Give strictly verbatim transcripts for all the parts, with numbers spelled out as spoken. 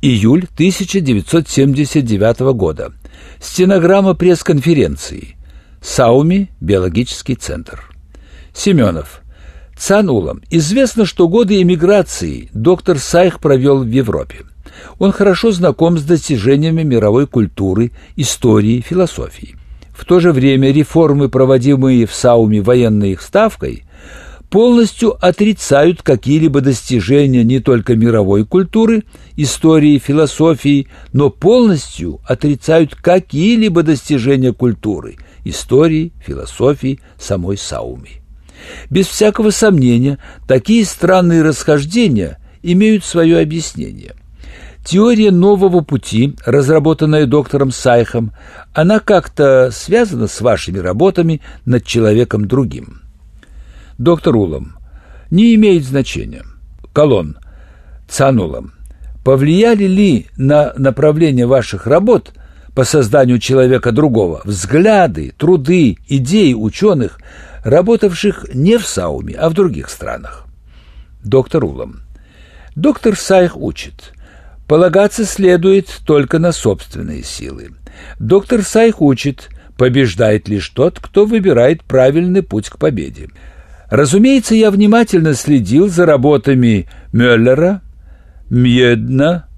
Июль тысяча девятьсот семьдесят девятого года. Стенограмма пресс-конференции. Сауми, биологический центр. Семенов. Цан Улам. Известно, что годы эмиграции доктор Сайх провел в Европе. Он хорошо знаком с достижениями мировой культуры, истории, философии. В то же время реформы, проводимые в Сауме военной ставкой, полностью отрицают какие-либо достижения не только мировой культуры, истории, философии, но полностью отрицают какие-либо достижения культуры, истории, философии самой Сауми. Без всякого сомнения, такие странные расхождения имеют свое объяснение. Теория нового пути, разработанная доктором Сайхом, она как-то связана с вашими работами над человеком другим. Доктор Улам. Не имеет значения. Колон. Цан Улам. Повлияли ли на направление ваших работ по созданию человека другого взгляды, труды, идеи ученых, работавших не в Сауме, а в других странах? Доктор Улам. Доктор Сайх учит. Полагаться следует только на собственные силы. Доктор Сайх учит. Побеждает лишь тот, кто выбирает правильный путь к победе. Разумеется, я внимательно следил за работами Мюллера, Мьедна,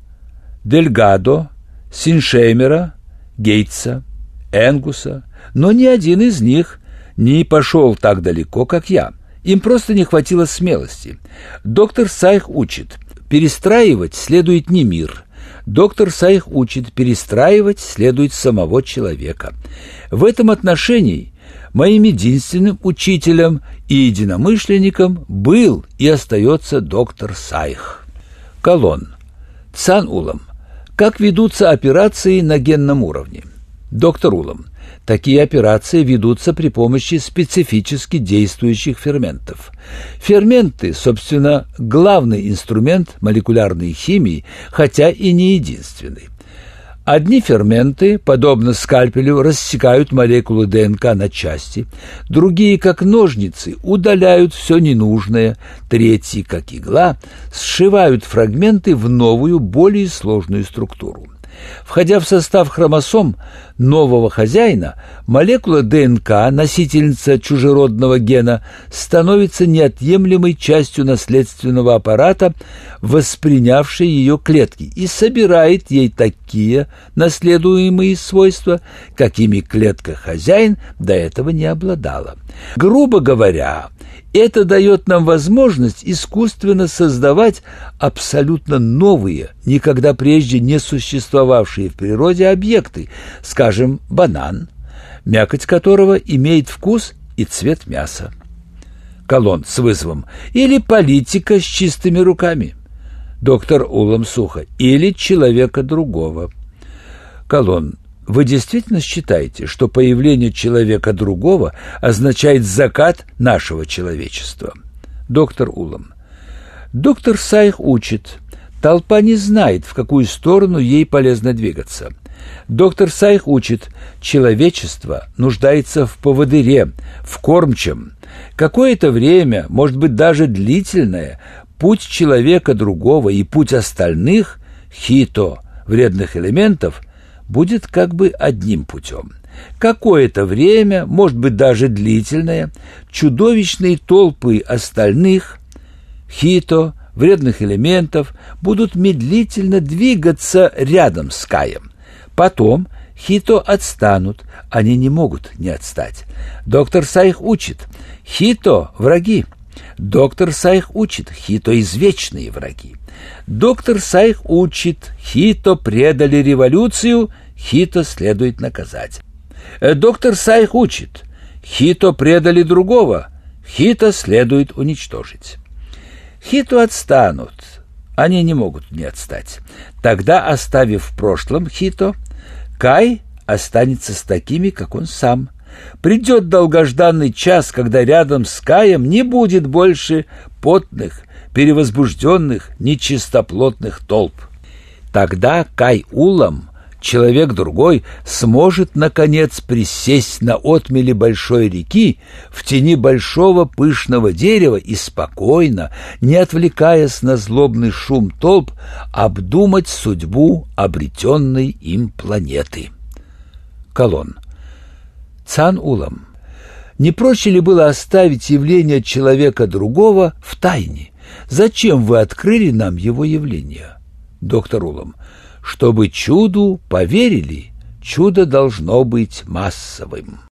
Дельгадо, Синшеймера, Гейтса, Энгуса, но ни один из них не пошел так далеко, как я. Им просто не хватило смелости. Доктор Сайх учит, перестраивать следует не мир. Доктор Сайх учит, перестраивать следует самого человека. В этом отношении моим единственным учителем и единомышленником был и остается доктор Сайх. Колон. Цан Улам. Как ведутся операции на генном уровне? Доктор Улам. Такие операции ведутся при помощи специфически действующих ферментов. Ферменты, собственно, главный инструмент молекулярной химии, хотя и не единственный. Одни ферменты, подобно скальпелю, рассекают молекулы ДНК на части, другие, как ножницы, удаляют все ненужное, третьи, как игла, сшивают фрагменты в новую, более сложную структуру. Входя в состав хромосом нового хозяина, молекула ДНК, носительница чужеродного гена, становится неотъемлемой частью наследственного аппарата, воспринявшей ее клетки, и собирает ей такие наследуемые свойства, какими клетка-хозяин до этого не обладала. Грубо говоря, это дает нам возможность искусственно создавать абсолютно новые, никогда прежде не существовавшие в природе объекты, скажем, банан, мякоть которого имеет вкус и цвет мяса. Колон с вызовом. Или политика с чистыми руками. Доктор Улам сухо. Или человека другого. Колон. Вы действительно считаете, что появление человека другого означает закат нашего человечества? Доктор Улам. Доктор Сайх учит. Толпа не знает, в какую сторону ей полезно двигаться. Доктор Сайх учит. Человечество нуждается в поводыре, в кормчем. Какое-то время, может быть, даже длительное, путь человека другого и путь остальных, хито, вредных элементов, будет как бы одним путем. Какое-то время, может быть, даже длительное, чудовищные толпы остальных, хито, вредных элементов, будут медлительно двигаться рядом с Каем. Потом хито отстанут, они не могут не отстать. Доктор Сайх учит, хито – враги. Доктор Сайх учит, хито – извечные враги. Доктор Сайх учит, хито предали революцию, хито следует наказать. Доктор Сайх учит, хито предали другого, хито следует уничтожить. Хито отстанут, они не могут не отстать. Тогда, оставив в прошлом хито, Кай останется с такими, как он сам. Придет долгожданный час, когда рядом с Каем не будет больше потных, перевозбужденных, нечистоплотных толп. Тогда Кай Улам, человек другой сможет, наконец, присесть на отмели большой реки в тени большого пышного дерева и спокойно, не отвлекаясь на злобный шум толп, обдумать судьбу обретенной им планеты. Колон. Цан Улам. Не проще ли было оставить явление человека другого в тайне? Зачем вы открыли нам его явление? Доктор Улам. Чтобы чуду поверили, чудо должно быть массовым.